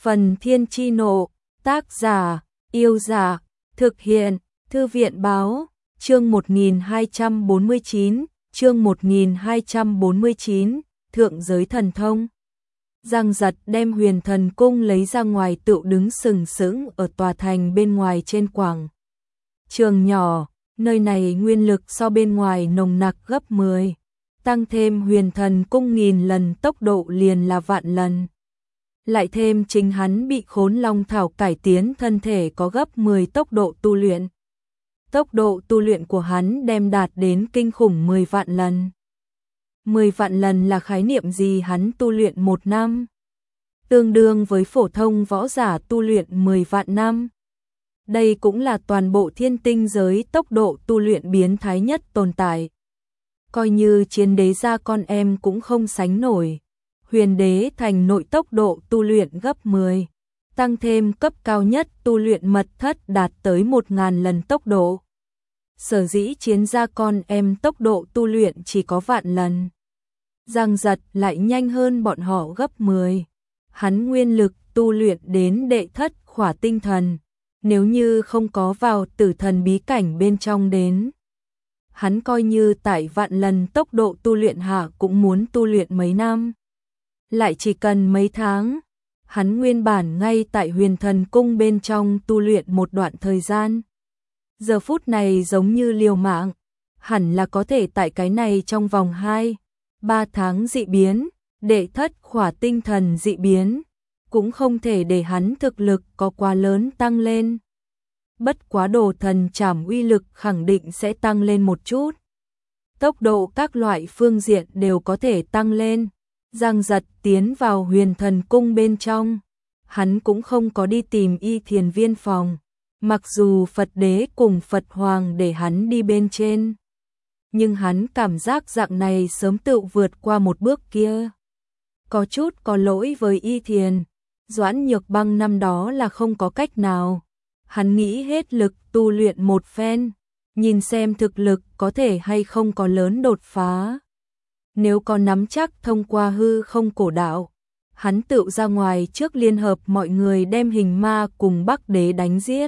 Phần Thiên Chi Nộ, tác giả, Yêu Giả, thực hiện, Thư viện Báo, chương 1249, chương 1249, Thượng Giới Thần Thông. Giang Giật đem Huyền Thần Cung lấy ra ngoài tựu đứng sừng sững ở tòa thành bên ngoài trên quảng trường nhỏ, nơi này nguyên lực so bên ngoài nồng nặc gấp 10, tăng thêm Huyền Thần Cung 1000 lần tốc độ liền là vạn lần. Lại thêm chính hắn bị Khốn Long Thảo cải tiến thân thể có gấp 10 tốc độ tu luyện. Tốc độ tu luyện của hắn đem đạt đến kinh khủng 10 vạn lần. 10 vạn lần là khái niệm gì? Hắn tu luyện 1 năm, tương đương với phổ thông võ giả tu luyện 10 vạn năm. Đây cũng là toàn bộ thiên tinh giới tốc độ tu luyện biến thái nhất tồn tại. Coi như chiến đế gia con em cũng không sánh nổi. Huyền đế thành nội tốc độ tu luyện gấp 10, tăng thêm cấp cao nhất tu luyện mật thất đạt tới 1000 lần tốc độ. Sở dĩ chiến gia con em tốc độ tu luyện chỉ có vạn lần. Giang Giật lại nhanh hơn bọn họ gấp 10. Hắn nguyên lực tu luyện đến đệ thất khỏa tinh thần, nếu như không có vào tử thần bí cảnh bên trong đến. Hắn coi như tại vạn lần tốc độ tu luyện hạ cũng muốn tu luyện mấy năm. Lại chỉ cần mấy tháng, hắn nguyên bản ngay tại Huyền Thần Cung bên trong tu luyện một đoạn thời gian. Giờ phút này giống như liều mạng, hẳn là có thể tại cái này trong vòng 2-3 tháng dị biến, đệ thất khỏa tinh thần dị biến, cũng không thể để hắn thực lực có quá lớn tăng lên. Bất quá đồ thần trảm uy lực khẳng định sẽ tăng lên một chút. Tốc độ các loại phương diện đều có thể tăng lên. Giang Giật tiến vào Huyền Thần Cung bên trong, hắn cũng không có đi tìm Y Thiền Viên phòng, mặc dù Phật Đế cùng Phật Hoàng để hắn đi bên trên, nhưng hắn cảm giác dạng này sớm tự vượt qua một bước kia. Có chút có lỗi với Y Thiền, Doãn Nhược Băng năm đó là không có cách nào, hắn nghĩ hết lực tu luyện một phen, nhìn xem thực lực có thể hay không có lớn đột phá. Nếu có nắm chắc thông qua hư không cổ đạo, hắn tự ra ngoài trước liên hợp mọi người đem Hình Ma cùng Bắc Đế đánh giết.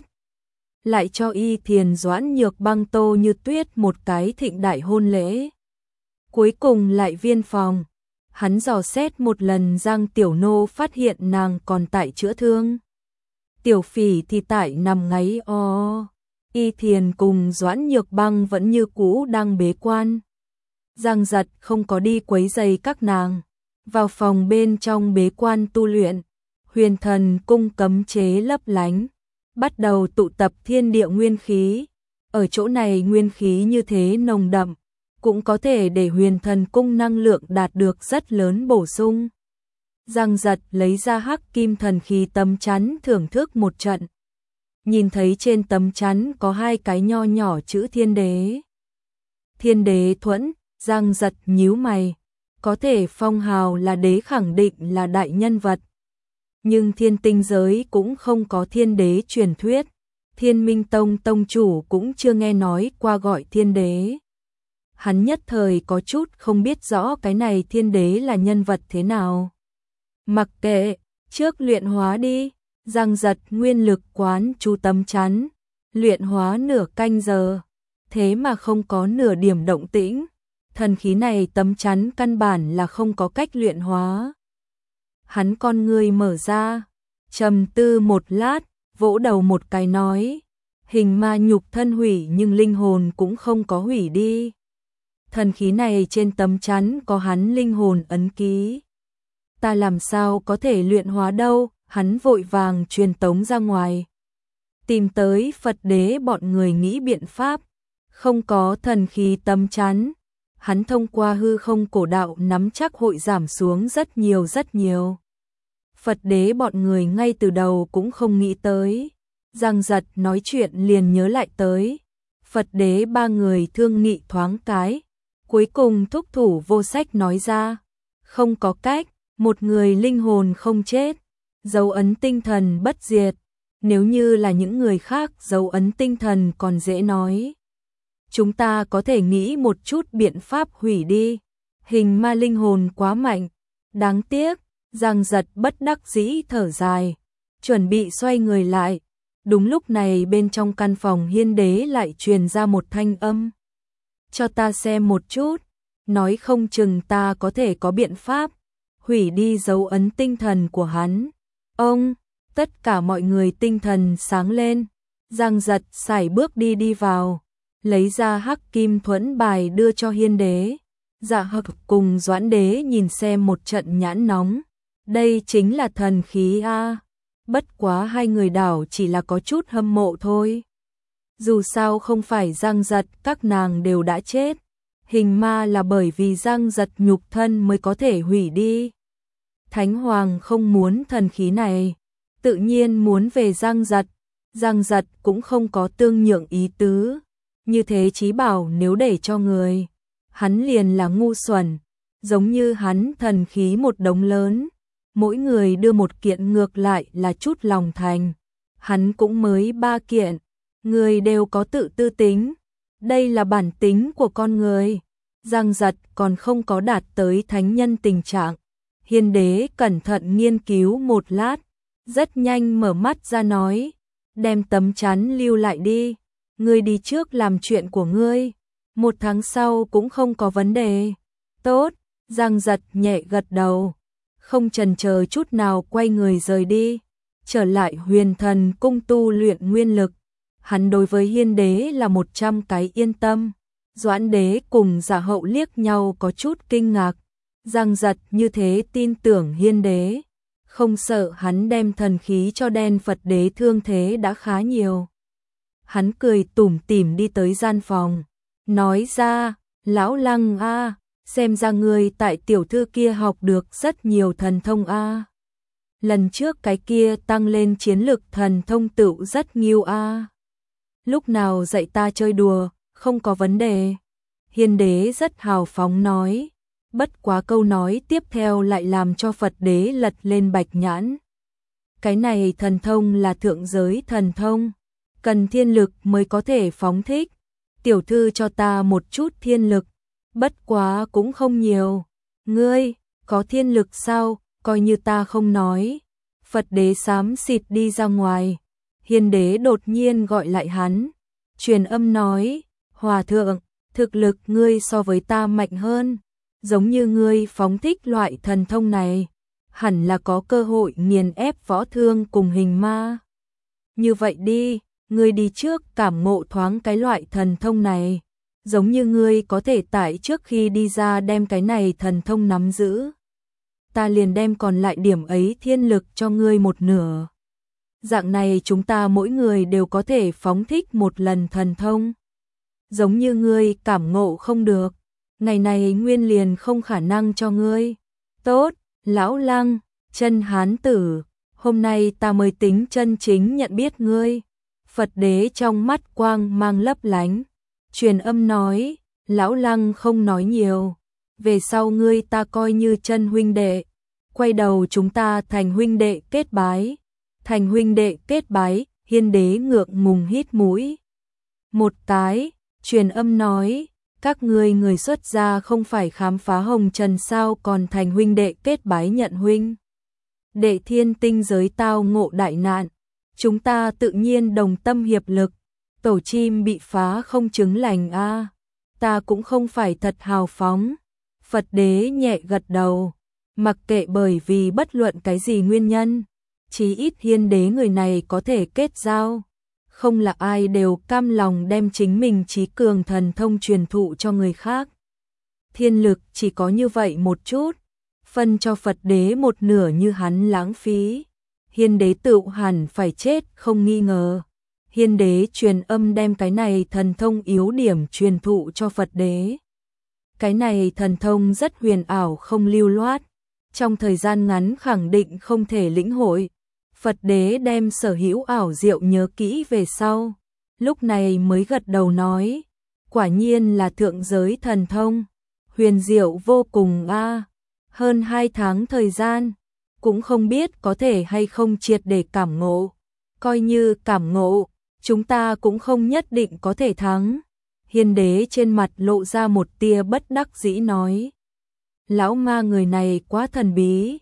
Lại cho Y Thiền Doãn Nhược Băng Tô Như Tuyết một cái thịnh đại hôn lễ. Cuối cùng lại viên phòng, hắn dò xét một lần Giang Tiểu Nô phát hiện nàng còn tại chữa thương. Tiểu Phỉ thì tại nằm ngáy o. Y Thiền cùng Doãn Nhược Băng vẫn như cũ đang bế quan. Giang Giật không có đi quấy rầy các nàng, vào phòng bên trong bế quan tu luyện. Huyền Thần Cung cấm chế lấp lánh, bắt đầu tụ tập thiên địa nguyên khí. Ở chỗ này nguyên khí như thế nồng đậm, cũng có thể để Huyền Thần Cung năng lượng đạt được rất lớn bổ sung. Giang Giật lấy ra hắc kim thần khí tấm chắn thưởng thức một trận. Nhìn thấy trên tấm chắn có 2 cái nho nhỏ chữ Thiên Đế. Thiên Đế thuẫn. Giang Giật nhíu mày, có thể phong hào là đế khẳng định là đại nhân vật. Nhưng thiên tinh giới cũng không có thiên đế truyền thuyết, Thiên Minh Tông tông chủ cũng chưa nghe nói qua gọi thiên đế. Hắn nhất thời có chút không biết rõ cái này thiên đế là nhân vật thế nào. Mặc kệ, trước luyện hóa đi. Giang Giật nguyên lực quán chú tấm chắn, luyện hóa nửa canh giờ, thế mà không có nửa điểm động tĩnh. Thần khí này tấm chắn căn bản là không có cách luyện hóa. Hắn con người mở ra, trầm tư một lát, vỗ đầu một cái nói, Hình Ma nhục thân hủy nhưng linh hồn cũng không có hủy đi. Thần khí này trên tấm chắn có hắn linh hồn ấn ký. Ta làm sao có thể luyện hóa đâu? Hắn vội vàng truyền tống ra ngoài, tìm tới Phật Đế bọn người nghĩ biện pháp. Không có thần khí tấm chắn, hắn thông qua hư không cổ đạo nắm chắc hội giảm xuống rất nhiều. Phật Đế bọn người ngay từ đầu cũng không nghĩ tới. Giang Giật nói chuyện liền nhớ lại tới. Phật Đế 3 người thương nghị thoáng cái, cuối cùng thúc thủ vô sách nói ra, không có cách, một người linh hồn không chết, dấu ấn tinh thần bất diệt. Nếu như là những người khác dấu ấn tinh thần còn dễ nói. Chúng ta có thể nghĩ một chút biện pháp hủy đi. Hình Ma linh hồn quá mạnh, đáng tiếc. Giang Giật bất đắc dĩ thở dài, chuẩn bị xoay người lại. Đúng lúc này bên trong căn phòng Hiên Đế lại truyền ra một thanh âm. Cho ta xem một chút, nói không chừng ta có thể có biện pháp hủy đi dấu ấn tinh thần của hắn. Ông, tất cả mọi người tinh thần sáng lên, Giang Giật sải bước đi vào, lấy ra hắc kim thuẫn bài đưa cho Hiên Đế. Dạ Hực cùng Doãn Đế nhìn xem một trận nhãn nóng, đây chính là thần khí a. Bất quá hai người đảo chỉ là có chút hâm mộ thôi. Dù sao không phải Giang Giật, các nàng đều đã chết. Hình ma là bởi vì Giang Giật nhục thân mới có thể hủy đi. Thánh Hoàng không muốn thần khí này, tự nhiên muốn về Giang Giật. Giang Giật cũng không có tương nhượng ý tứ. Như thế chí bảo nếu để cho người, hắn liền là ngu xuẩn. Giống như hắn thần khí một đống lớn, mỗi người đưa một kiện ngược lại là chút lòng thành. Hắn cũng mới 3 kiện, người đều có tự tư tính. Đây là bản tính của con người. Giang Giật còn không có đạt tới thánh nhân tình trạng. Hiên Đế cẩn thận nghiên cứu một lát, rất nhanh mở mắt ra nói, đem tấm chắn lưu lại đi, ngươi đi trước làm chuyện của ngươi, 1 tháng sau cũng không có vấn đề. Tốt, Giang Giật nhẹ gật đầu, không chần chờ chút nào quay người rời đi, trở lại Huyền Thần cung tu luyện nguyên lực. Hắn đối với Hiên Đế là 100 cái yên tâm. Doãn Đế cùng Giả Hậu liếc nhau có chút kinh ngạc. Giang Giật như thế tin tưởng Hiên Đế, không sợ hắn đem thần khí cho Đen Phật Đế thương thế đã khá nhiều. Hắn cười tủm tỉm đi tới gian phòng, nói ra, lão Lăng a, xem ra ngươi tại tiểu thư kia học được rất nhiều thần thông a. Lần trước cái kia tăng lên chiến lực thần thông tựu rất nghiêu a. Lúc nào dạy ta chơi đùa, không có vấn đề. Hiên Đế rất hào phóng nói, bất quá câu nói tiếp theo lại làm cho Phật Đế lật lên bạch nhãn. Cái này thần thông là thượng giới thần thông, cần thiên lực mới có thể phóng thích. Tiểu thư cho ta một chút thiên lực, bất quá cũng không nhiều. Ngươi, có thiên lực sao, coi như ta không nói. Phật Đế xám xịt đi ra ngoài. Hiên Đế đột nhiên gọi lại hắn, truyền âm nói, Hòa thượng, thực lực ngươi so với ta mạnh hơn, giống như ngươi phóng thích loại thần thông này, hẳn là có cơ hội nghiền ép Võ Thương cùng Hình Ma. Như vậy đi, ngươi đi trước cảm ngộ thoáng cái loại thần thông này, giống như ngươi có thể tại trước khi đi ra đem cái này thần thông nắm giữ. Ta liền đem còn lại điểm ấy thiên lực cho ngươi 1/2. Dạng này chúng ta mỗi người đều có thể phóng thích 1 lần thần thông. Giống như ngươi cảm ngộ không được, ngày này nguyên liền không khả năng cho ngươi. Tốt, lão Lăng, chân hán tử, hôm nay ta mới tính chân chính nhận biết ngươi. Phật Đế trong mắt quang mang lấp lánh, truyền âm nói, lão Lăng không nói nhiều, về sau ngươi ta coi như chân huynh đệ, quay đầu chúng ta thành huynh đệ kết bái. Thành huynh đệ kết bái. Hiên Đế ngượng ngùng hít mũi một cái, truyền âm nói, các ngươi người xuất gia không phải khám phá hồng trần sao, còn thành huynh đệ kết bái nhận huynh đệ thiên tinh giới tao ngộ đại nạn, chúng ta tự nhiên đồng tâm hiệp lực. Tổ chim bị phá không chứng lành a. Ta cũng không phải thật hào phóng. Phật Đế nhẹ gật đầu, mặc kệ bởi vì bất luận cái gì nguyên nhân, chí ít Hiên Đế người này có thể kết giao, không là ai đều cam lòng đem chính mình trí cường thần thông truyền thụ cho người khác. Thiên lực chỉ có như vậy một chút, phân cho Phật Đế 1/2 như hắn lãng phí. Hiên Đế tự hẳn phải chết không nghi ngờ. Hiên Đế truyền âm đem cái này thần thông yếu điểm truyền thụ cho Phật Đế. Cái này thần thông rất huyền ảo không lưu loát, trong thời gian ngắn khẳng định không thể lĩnh hội. Phật Đế đem sở hữu ảo diệu nhớ kỹ về sau, lúc này mới gật đầu nói, quả nhiên là thượng giới thần thông, huyền diệu vô cùng a. Hơn 2 tháng thời gian, cũng không biết có thể hay không triệt để cảm ngộ. Coi như cảm ngộ, chúng ta cũng không nhất định có thể thắng. Hiên Đế trên mặt lộ ra một tia bất đắc dĩ nói, lão ma người này quá thần bí,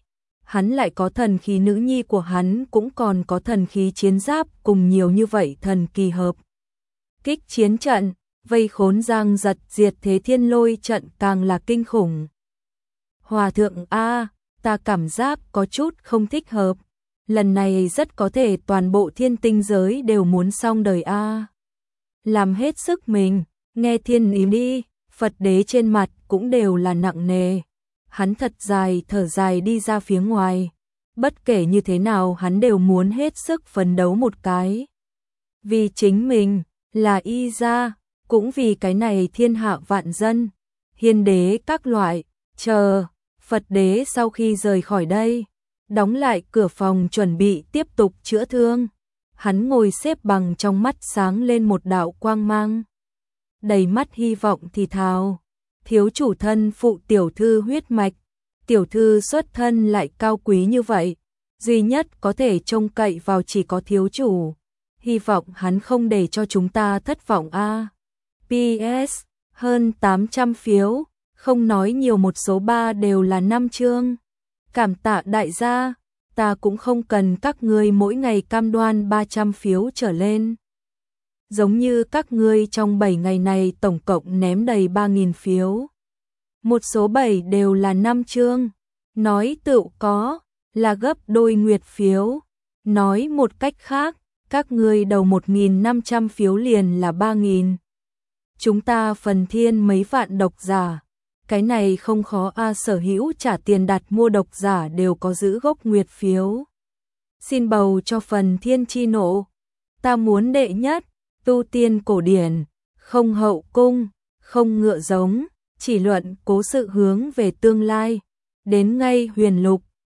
hắn lại có thần khí, nữ nhi của hắn cũng còn có thần khí chiến giáp, cùng nhiều như vậy thần kỳ hợp kích chiến trận, vây khốn giang giật diệt thế thiên lôi trận càng là kinh khủng. Hòa thượng a, ta cảm giác có chút không thích hợp, lần này rất có thể toàn bộ thiên tinh giới đều muốn xong đời a. Làm hết sức mình, nghe thiên ý đi, Phật đế trên mặt cũng đều là nặng nề. Hắn thật dài thở dài đi ra phía ngoài, bất kể như thế nào hắn đều muốn hết sức phấn đấu một cái. Vì chính mình, là y gia, cũng vì cái này thiên hạ vạn dân, hiền đế các loại, chờ, Phật đế sau khi rời khỏi đây, đóng lại cửa phòng chuẩn bị tiếp tục chữa thương. Hắn ngồi xếp bằng, trong mắt sáng lên một đạo quang mang. Đầy mắt hy vọng thì thào, thiếu chủ thân phụ tiểu thư huyết mạch, tiểu thư xuất thân lại cao quý như vậy, duy nhất có thể trông cậy vào chỉ có thiếu chủ. Hy vọng hắn không để cho chúng ta thất vọng a. PS, hơn 800 phiếu, không nói nhiều, một số 3 đều là 5 chương. Cảm tạ đại gia, ta cũng không cần các ngươi mỗi ngày cam đoan 300 phiếu trở lên. Giống như các ngươi trong 7 ngày này tổng cộng ném đầy 3.000 phiếu. Một số 7 đều là 5 chương, nói tựu có, là gấp đôi nguyệt phiếu. Nói một cách khác, các ngươi đầu 1.500 phiếu liền là 3.000. Chúng ta phần thiên mấy vạn độc giả, cái này không khó a, sở hữu trả tiền đặt mua độc giả đều có giữ gốc nguyệt phiếu. Xin bầu cho phần thiên chi nộ, ta muốn đệ nhất, tu tiên cổ điển, không hậu cung, không ngựa giống, chỉ luận cố sự hướng về tương lai, đến ngay huyền lục,